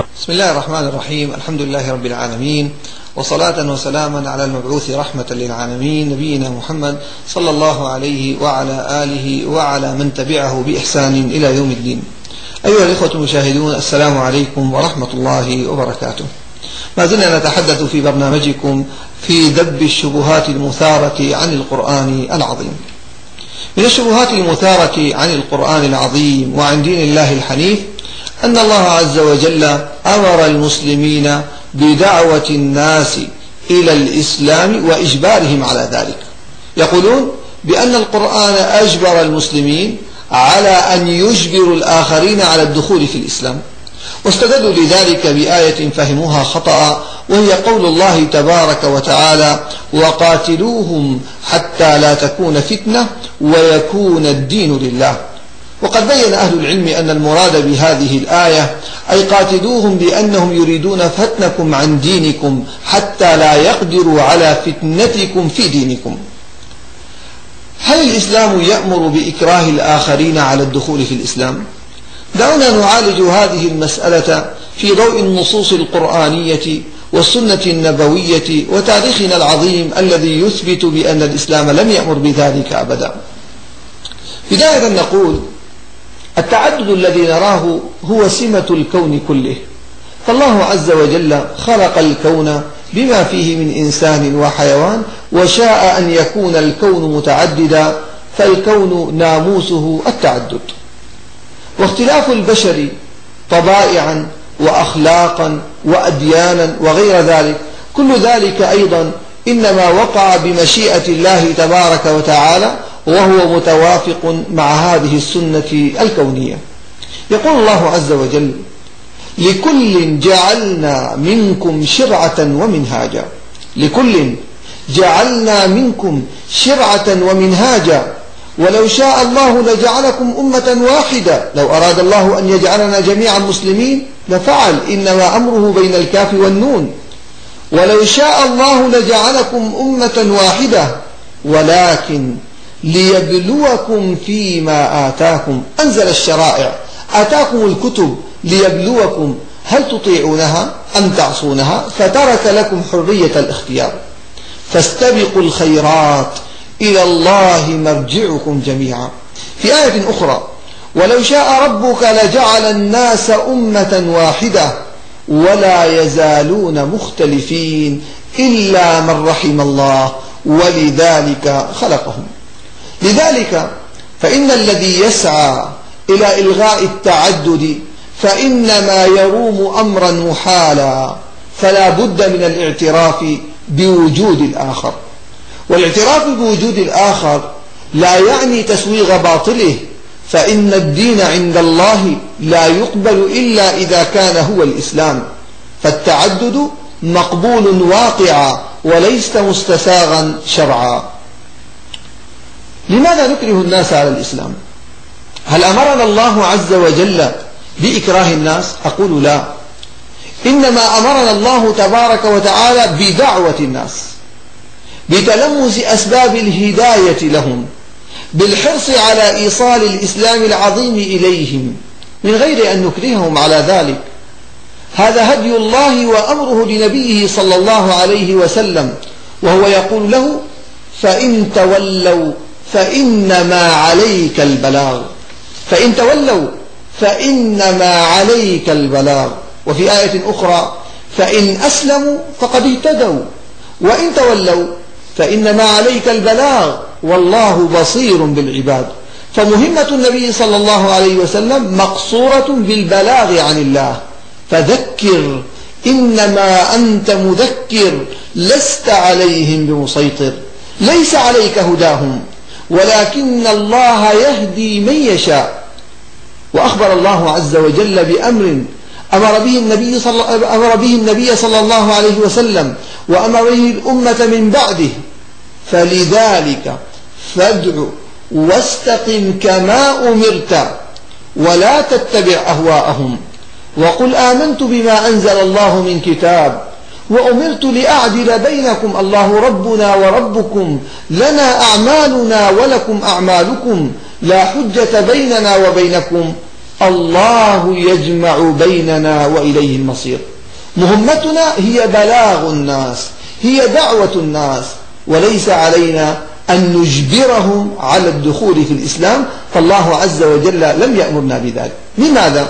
بسم الله الرحمن الرحيم. الحمد لله رب العالمين، وصلاة وسلاما على المبعوث رحمة للعالمين نبينا محمد صلى الله عليه وعلى آله وعلى من تبعه بإحسان إلى يوم الدين. أيها الإخوة المشاهدون، السلام عليكم ورحمة الله وبركاته. ما زلنا نتحدث في برنامجكم في ذب الشبهات المثارة عن القرآن العظيم. من الشبهات المثارة عن القرآن العظيم وعن دين الله الحنيف أن الله عز وجل أمر المسلمين بدعوة الناس إلى الإسلام وإجبارهم على ذلك. يقولون بأن القرآن أجبر المسلمين على أن يجبروا الآخرين على الدخول في الإسلام، واستدلوا لذلك بآية فهموها خطأ، وهي قول الله تبارك وتعالى: وقاتلوهم حتى لا تكون فتنة ويكون الدين لله. وقد بين أهل العلم أن المراد بهذه الآية أي قاتلوهم بأنهم يريدون فتنكم عن دينكم حتى لا يقدروا على فتنتكم في دينكم. هل الإسلام يأمر بإكراه الآخرين على الدخول في الإسلام؟ دعونا نعالج هذه المسألة في ضوء النصوص القرآنية والسنة النبوية وتاريخنا العظيم الذي يثبت بأن الإسلام لم يأمر بذلك أبدا. بداية نقول: التعدد الذي نراه هو سمة الكون كله، فالله عز وجل خلق الكون بما فيه من إنسان وحيوان، وشاء أن يكون الكون متعددا، فالكون ناموسه التعدد. واختلاف البشر طبائعا وأخلاقا وأديانا وغير ذلك، كل ذلك أيضا إنما وقع بمشيئة الله تبارك وتعالى، وهو متوافق مع هذه السنة الكونية. يقول الله عز وجل: لكل جعلنا منكم شرعة ومنهاجا. لكل جعلنا منكم شرعة ومنهاجا، ولو شاء الله لجعلكم أمة واحدة. لو أراد الله أن يجعلنا جميعا مسلمين لفعل، إنما أمره بين الكاف والنون. ولو شاء الله لجعلكم أمة واحدة ولكن ليبلوكم فيما آتاكم. أنزل الشرائع، آتاكم الكتب ليبلوكم هل تطيعونها أم تعصونها، فترك لكم حرية الاختيار. فاستبقوا الخيرات إلى الله مرجعكم جميعا. في آية أخرى: ولو شاء ربك لجعل الناس أمة واحدة ولا يزالون مختلفين إلا من رحم الله ولذلك خلقهم. لذلك فإن الذي يسعى إلى إلغاء التعدد فإنما يروم أمرا محالا، فلا بد من الاعتراف بوجود الآخر. والاعتراف بوجود الآخر لا يعني تسويغ باطله، فإن الدين عند الله لا يقبل إلا إذا كان هو الإسلام، فالتعدد مقبول واقعا وليس مستساغا شرعا. لماذا نكره الناس على الإسلام؟ هل أمرنا الله عز وجل بإكراه الناس؟ أقول لا، إنما أمرنا الله تبارك وتعالى بدعوة الناس، بتلمس أسباب الهداية لهم، بالحرص على إيصال الإسلام العظيم إليهم من غير أن نكرههم على ذلك. هذا هدي الله وأمره لنبيه صلى الله عليه وسلم، وهو يقول له: فإن تولوا فإنما عليك البلاغ. فإن تولوا فإنما عليك البلاغ. وفي آية أخرى: فإن أسلموا فقد اهتدوا وإن تولوا فإنما عليك البلاغ والله بصير بالعباد. فمهمة النبي صلى الله عليه وسلم مقصورة بالبلاغ عن الله. فذكر إنما أنت مذكر لست عليهم بمسيطر. ليس عليك هداهم ولكن الله يهدي من يشاء. وأخبر الله عز وجل بأمر أمر به النبي صلى الله عليه وسلم وأمر به الأمة من بعده: فلذلك فادع واستقم كما أمرت ولا تتبع أهواءهم وقل آمنت بما أنزل الله من كتاب وأمرت لأعدل بينكم الله ربنا وربكم لنا أعمالنا ولكم أعمالكم لا حجة بيننا وبينكم الله يجمع بيننا وإليه المصير. مهمتنا هي بلاغ الناس، هي دعوة الناس، وليس علينا أن نجبرهم على الدخول في الإسلام، فالله عز وجل لم يأمرنا بذلك. لماذا؟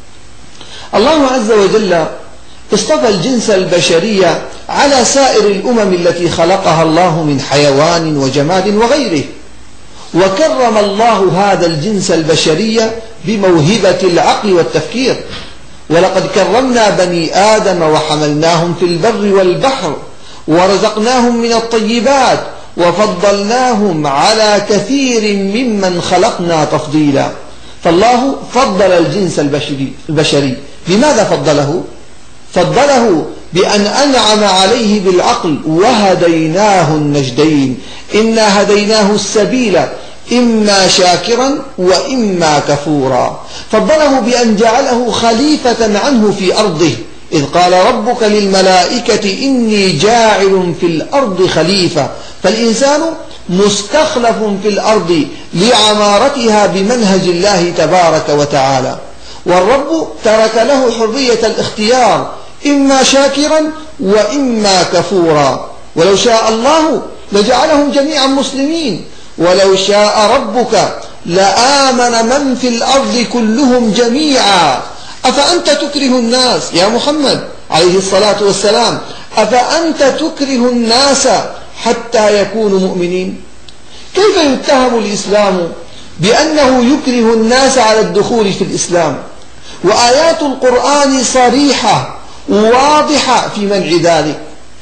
الله عز وجل اصطفى الجنس البشري على سائر الأمم التي خلقها الله من حيوان وجماد وغيره، وكرم الله هذا الجنس البشري بموهبة العقل والتفكير. ولقد كرمنا بني آدم وحملناهم في البر والبحر ورزقناهم من الطيبات وفضلناهم على كثير ممن خلقنا تفضيلا. فالله فضل الجنس البشري. لماذا فضله؟ فضله بأن أنعم عليه بالعقل، وهديناه النجدين، إنا هديناه السبيل إما شاكرا وإما كفورا. فضله بأن جعله خليفة عنه في أرضه، إذ قال ربك للملائكة إني جاعل في الأرض خليفة. فالإنسان مستخلف في الأرض لعمارتها بمنهج الله تبارك وتعالى، والرب ترك له حرية الاختيار، إما شاكرا وإما كفورا. ولو شاء الله لجعلهم جميعا مسلمين، ولو شاء ربك لآمن من في الأرض كلهم جميعا. أفأنت تكره الناس يا محمد عليه الصلاة والسلام، أفأنت تكره الناس حتى يكونوا مؤمنين؟ كيف يتهم الإسلام بأنه يكره الناس على الدخول في الإسلام، وآيات القرآن صريحة واضحة في منع ذلك؟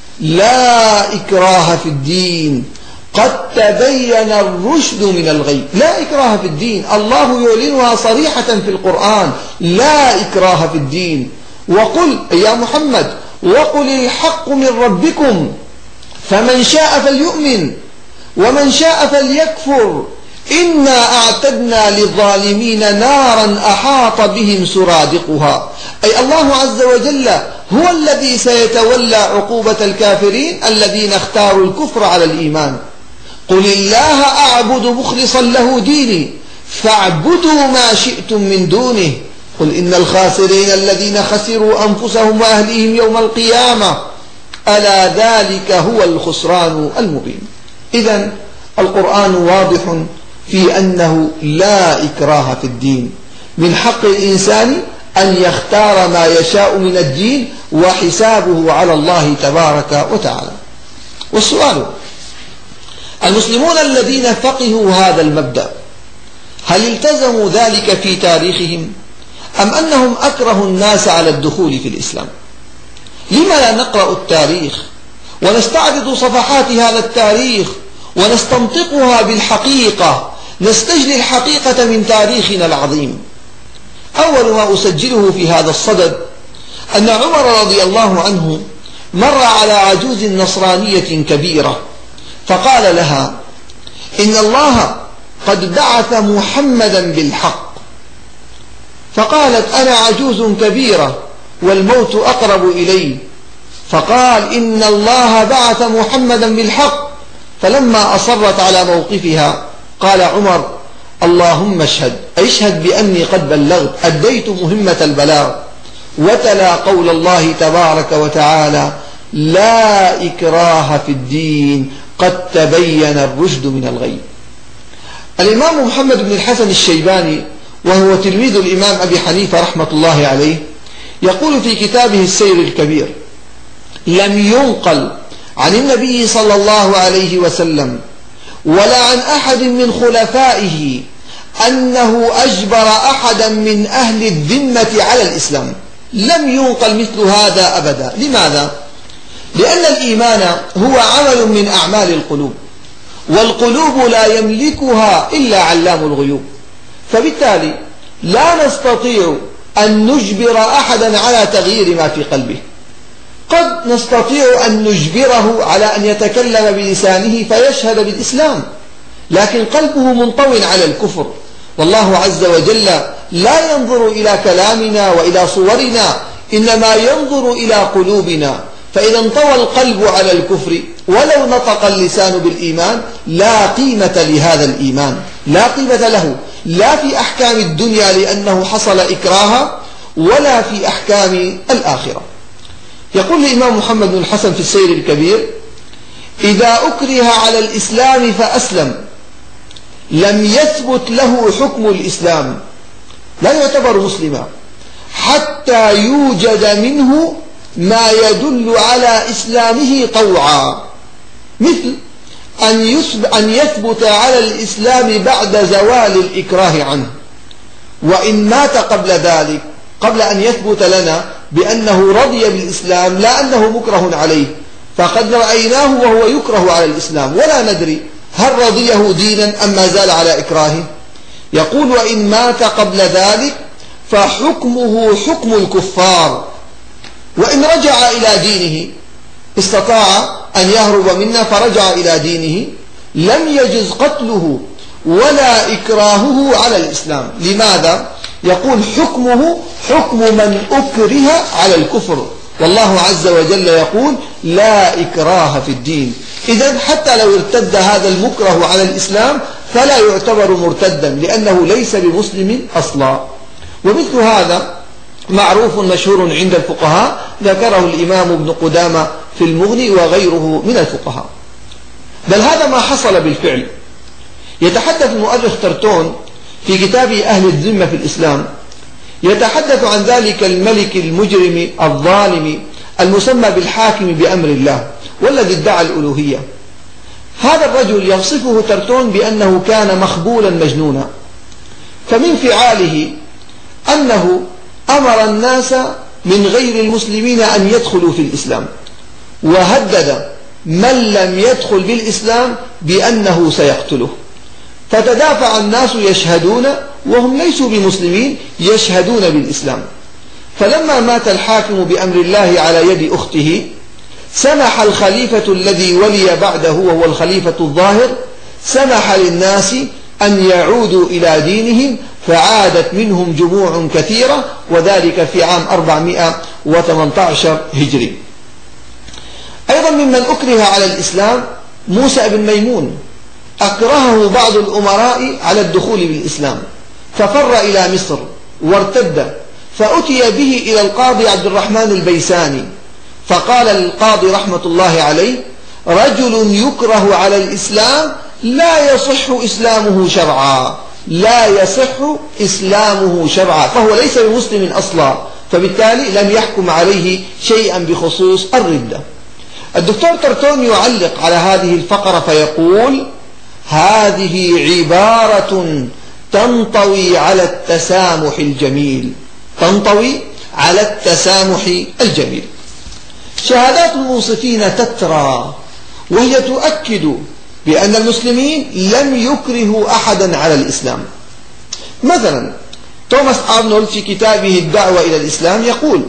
لا إكراه في الدين قد تبين الرشد من الغي. لا إكراه في الدين، الله يعلنها صريحة في القرآن، لا إكراه في الدين. وقل يا محمد وقل الحق من ربكم فمن شاء فليؤمن ومن شاء فليكفر إنا أعتدنا للظالمين نارا أحاط بهم سرادقها. أي الله عز وجل هو الذي سيتولى عقوبة الكافرين الذين اختاروا الكفر على الإيمان. قل الله أعبد مخلصا له ديني فاعبدوا ما شئتم من دونه قل إن الخاسرين الذين خسروا أنفسهم وأهليهم يوم القيامة ألا ذلك هو الخسران المبين. إذن القرآن واضح في أنه لا إكراه في الدين، من حق الإنسان أن يختار ما يشاء من الدين، وحسابه على الله تبارك وتعالى. والسؤال: المسلمون الذين فقهوا هذا المبدأ هل التزموا ذلك في تاريخهم، أم أنهم أكرهوا الناس على الدخول في الإسلام؟ لما لا نقرأ التاريخ ونستعرض صفحات هذا التاريخ ونستنطقها بالحقيقة، نستجلي الحقيقة من تاريخنا العظيم؟ أول ما أسجله في هذا الصدد أن عمر رضي الله عنه مر على عجوز نصرانية كبيرة فقال لها: إن الله قد بعث محمدا بالحق. فقالت: أنا عجوز كبيرة والموت أقرب إلي. فقال: إن الله بعث محمدا بالحق. فلما أصرت على موقفها قال عمر: اللهم اشهد، اشهد بأني قد بلغت، أديت مهمة البلاغ. وتلا قول الله تبارك وتعالى: لا إكراه في الدين قد تبين الرشد من الغي. الإمام محمد بن الحسن الشيباني وهو تلميذ الإمام أبي حنيفة رحمة الله عليه يقول في كتابه السير الكبير: لم ينقل عن النبي صلى الله عليه وسلم ولا عن أحد من خلفائه أنه أجبر أحدا من أهل الذمة على الإسلام. لم ينقل مثل هذا أبدا. لماذا؟ لأن الإيمان هو عمل من أعمال القلوب، والقلوب لا يملكها إلا علام الغيوب، فبالتالي لا نستطيع أن نجبر أحدا على تغيير ما في قلبه. قد نستطيع أن نجبره على أن يتكلم بلسانه فيشهد بالإسلام، لكن قلبه منطوي على الكفر، والله عز وجل لا ينظر إلى كلامنا وإلى صورنا، إنما ينظر إلى قلوبنا. فإذا انطوى القلب على الكفر ولو نطق اللسان بالإيمان لا قيمة لهذا الإيمان، لا قيمة له، لا في أحكام الدنيا لأنه حصل إكراها، ولا في أحكام الآخرة. يقول الإمام محمد بن الحسن في السير الكبير: إذا أكره على الإسلام فأسلم لم يثبت له حكم الإسلام، لا يعتبر مسلما حتى يوجد منه ما يدل على إسلامه طوعا، مثل أن يثبت على الإسلام بعد زوال الإكراه عنه، وإن مات قبل ذلك، قبل أن يثبت لنا بأنه رضي بالإسلام لا أنه مكره عليه، فقد رأيناه وهو يكره على الإسلام ولا ندري هل رضيه دينا أم ما زال على إكراهه. يقول: وإن مات قبل ذلك فحكمه حكم الكفار، وإن رجع إلى دينه، استطاع أن يهرب منا فرجع إلى دينه، لم يجز قتله ولا إكراهه على الإسلام. لماذا؟ يقول: حكمه حكم من أكره على الكفر، والله عز وجل يقول: لا إكراه في الدين. إذن حتى لو ارتد هذا المكره على الإسلام فلا يعتبر مرتدا، لأنه ليس بمسلم أصلا. ومثل هذا معروف مشهور عند الفقهاء، ذكره الإمام ابن قدامة في المغني وغيره من الفقهاء. بل هذا ما حصل بالفعل. يتحدث المؤرخ ترتون في كتابه أهل الذمة في الإسلام، يتحدث عن ذلك الملك المجرم الظالم المسمى بالحاكم بأمر الله والذي ادعى الألوهية. هذا الرجل يصفه ترتون بأنه كان مخبولا مجنونا، فمن فعاله أنه أمر الناس من غير المسلمين أن يدخلوا في الإسلام، وهدد من لم يدخل بالإسلام بأنه سيقتله، فتدافع الناس يشهدون وهم ليسوا بمسلمين، يشهدون بالإسلام. فلما مات الحاكم بأمر الله على يد أخته، سمح الخليفة الذي ولي بعده وهو الخليفة الظاهر، سمح للناس أن يعودوا إلى دينهم، فعادت منهم جموع كثيرة، وذلك في عام 418 هجري. أيضا ممن أكره على الإسلام موسى بن ميمون، أكرهه بعض الأمراء على الدخول بالإسلام، ففر إلى مصر وارتد، فأتي به إلى القاضي عبد الرحمن البيساني، فقال القاضي رحمة الله عليه: رجل يكره على الإسلام لا يصح إسلامه شرعا، لا يصح إسلامه شرعا، فهو ليس بمسلم أصلا، فبالتالي لم يحكم عليه شيئا بخصوص الردة. الدكتور ترتون يعلق على هذه الفقرة فيقول: هذه عبارة تنطوي على التسامح الجميل، تنطوي على التسامح الجميل. شهادات المنصفين تترى، وهي تؤكد بأن المسلمين لم يكرهوا أحدا على الإسلام. مثلا توماس أرنولد في كتابه الدعوة إلى الإسلام يقول: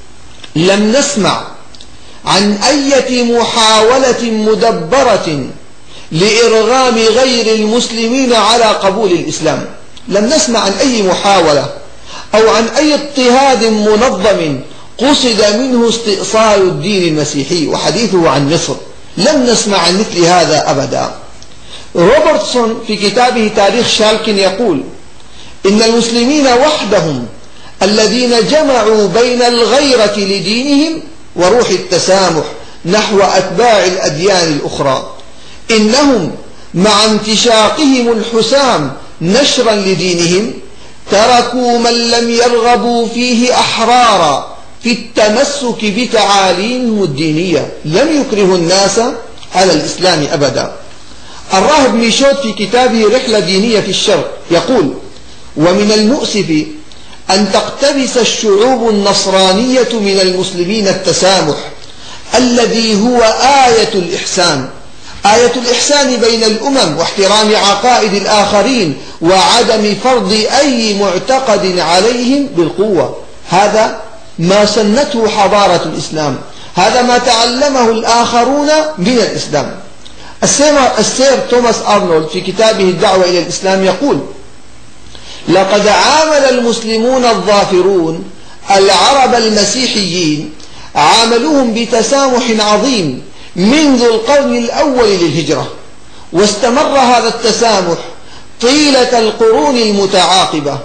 لم نسمع عن أي محاولة مدبرة لإرغام غير المسلمين على قبول الإسلام. لم نسمع عن أي محاولة أو عن أي اضطهاد منظم قصد منه استئصال الدين المسيحي، وحديثه عن مصر لم نسمع عن مثل هذا أبدا. روبرتسون في كتابه تاريخ شالكن يقول: إن المسلمين وحدهم الذين جمعوا بين الغيرة لدينهم وروح التسامح نحو أتباع الأديان الأخرى، إنهم مع انتشاقهم الحسام نشرا لدينهم تركوا من لم يرغبوا فيه أحرارا في التمسك بتعاليمهم الدينية، لم يكرهوا الناس على الإسلام أبدا. الراهب ميشود في كتابه رحلة دينية في الشرق يقول: ومن المؤسف أن تقتبس الشعوب النصرانية من المسلمين التسامح الذي هو آية الإحسان، آية الإحسان بين الأمم واحترام عقائد الآخرين وعدم فرض أي معتقد عليهم بالقوة. هذا ما سنته حضارة الإسلام، هذا ما تعلمه الآخرون من الإسلام. السير توماس أرنولد في كتابه الدعوة إلى الإسلام يقول: لقد عامل المسلمون الظافرون العرب المسيحيين، عاملوهم بتسامح عظيم منذ القرن الأول للهجرة، واستمر هذا التسامح طيلة القرون المتعاقبة،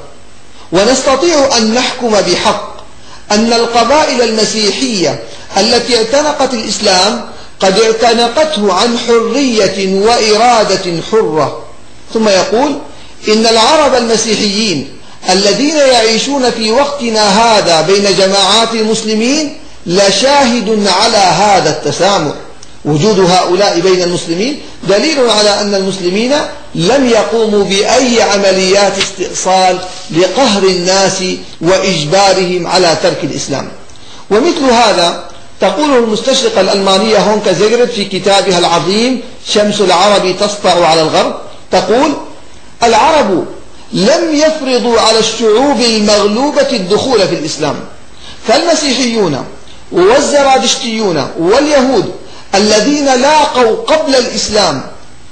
ونستطيع أن نحكم بحق أن القبائل المسيحية التي اعتنقت الإسلام قد اعتنقته عن حرية وإرادة حرة. ثم يقول: إن العرب المسيحيين الذين يعيشون في وقتنا هذا بين جماعات المسلمين لشاهد على هذا التسامح. وجود هؤلاء بين المسلمين دليل على أن المسلمين لم يقوموا بأي عمليات استئصال لقهر الناس وإجبارهم على ترك الإسلام. ومثل هذا تقوله المستشرقة الألمانية هونكا زيغرت في كتابها العظيم شمس العرب تسطع على الغرب، تقول: العرب لم يفرضوا على الشعوب المغلوبة الدخول في الإسلام، فالمسيحيون والزرادشتيون واليهود الذين لاقوا قبل الإسلام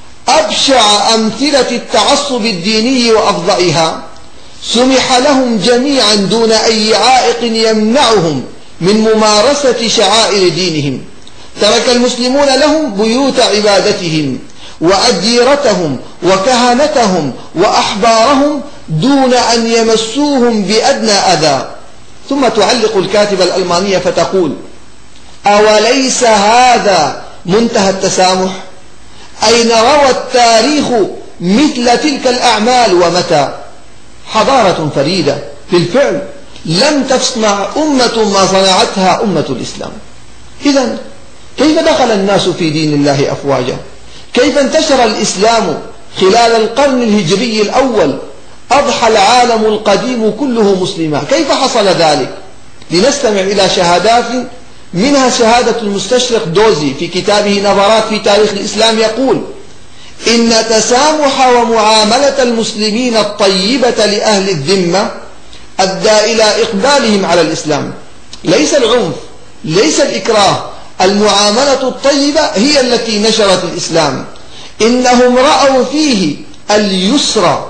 أبشع أمثلة التعصب الديني وأفظعها سمح لهم جميعا دون أي عائق يمنعهم من ممارسة شعائر دينهم. ترك المسلمون لهم بيوت عبادتهم وأديرتهم وكهنتهم وأحبارهم دون أن يمسوهم بأدنى أذى. ثم تعلق الكاتبة الألمانية فتقول: أوليس هذا منتهى التسامح؟ أين روى التاريخ مثل تلك الأعمال ومتى؟ حضارة فريدة بالفعل لم تصنع أمة ما صنعتها أمة الإسلام. إذن كيف دخل الناس في دين الله أفواجا؟ كيف انتشر الإسلام خلال القرن الهجري الأول؟ أضحى العالم القديم كله مسلما. كيف حصل ذلك؟ لنستمع إلى شهادات، منها شهادة المستشرق دوزي في كتابه نظرات في تاريخ الإسلام، يقول: إن تسامح ومعاملة المسلمين الطيبة لأهل الذمة أدى إلى إقبالهم على الإسلام. ليس العنف، ليس الإكراه، المعاملة الطيبة هي التي نشرت الإسلام. إنهم رأوا فيه اليسر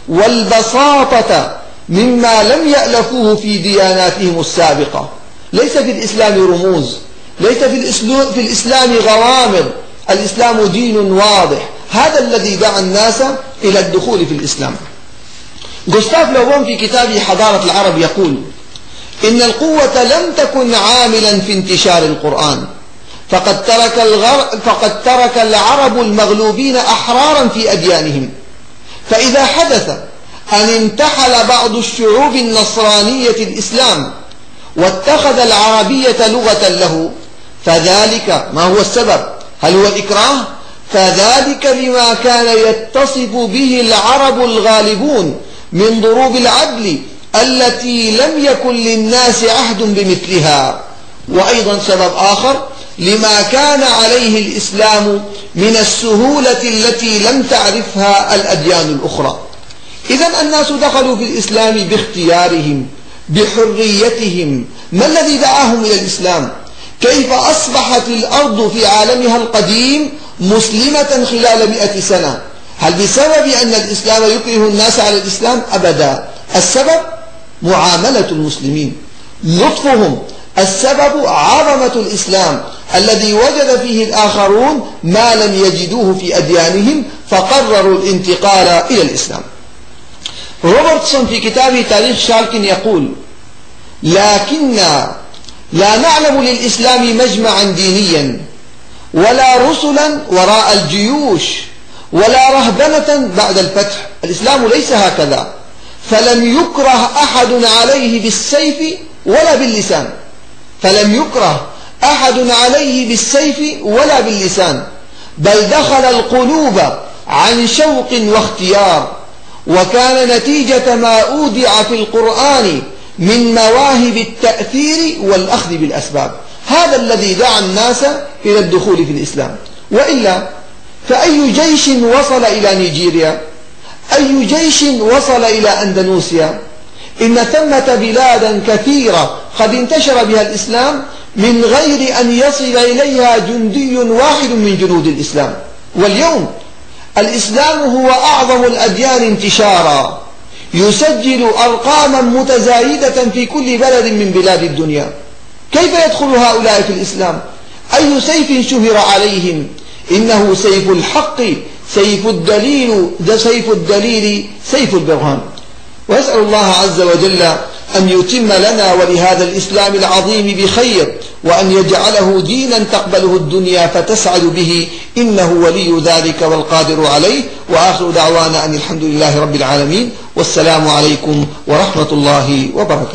والبساطة مما لم يألفوه في دياناتهم السابقة. ليس في الإسلام رموز، ليس في الإسلام غوامض، الإسلام دين واضح. هذا الذي دعا الناس إلى الدخول في الإسلام. غوستاف لوبون في كتابه حضارة العرب يقول: إن القوة لم تكن عاملا في انتشار القرآن، فقد ترك العرب المغلوبين أحرارا في أديانهم. فإذا حدث أن انتحل بعض الشعوب النصرانية الإسلام واتخذ العربية لغة له، فذلك ما هو السبب؟ هل هو الإكراه؟ فذلك لما كان يتصف به العرب الغالبون من ضروب العدل التي لم يكن للناس عهد بمثلها. وأيضا سبب آخر لما كان عليه الإسلام من السهولة التي لم تعرفها الأديان الأخرى. إذن الناس دخلوا في الإسلام باختيارهم بحريتهم. ما الذي دعاهم إلى الإسلام؟ كيف أصبحت الأرض في عالمها القديم مسلمة خلال 100 سنة؟ هل بسبب أن الإسلام يكره الناس على الإسلام؟ أبدا. السبب معاملة المسلمين، لطفهم. السبب عظمة الإسلام الذي وجد فيه الآخرون ما لم يجدوه في أديانهم، فقرروا الانتقال إلى الإسلام. روبرتسون في كتابه تاريخ شاركن يقول: لكننا لا نعلم للإسلام مجمعا دينيا ولا رسلا وراء الجيوش ولا رهبنة بعد الفتح. الإسلام ليس هكذا، فلم يكره أحد عليه بالسيف ولا باللسان. فلم يكره أحد عليه بالسيف ولا باللسان، بل دخل القلوب عن شوق واختيار، وكان نتيجة ما أودع في القرآن من مواهب التأثير والأخذ بالأسباب. هذا الذي دعا الناس إلى الدخول في الإسلام. وإلا فأي جيش وصل إلى نيجيريا؟ أي جيش وصل إلى أندونيسيا؟ إن ثمة بلادا كثيرة قد انتشر بها الإسلام من غير أن يصل إليها جندي واحد من جنود الإسلام. واليوم الإسلام هو أعظم الأديان انتشارا، يسجل أرقاما متزايدة في كل بلد من بلاد الدنيا. كيف يدخل هؤلاء في الإسلام؟ أي سيف شهر عليهم؟ إنه سيف الحق، سيف الدليل سيف البرهان. وأسأل الله عز وجل أن يتم لنا ولهذا الإسلام العظيم بخير، وأن يجعله دينا تقبله الدنيا فتسعد به، إنه ولي ذلك والقادر عليه. وآخر دعوانا أن الحمد لله رب العالمين، والسلام عليكم ورحمة الله وبركاته.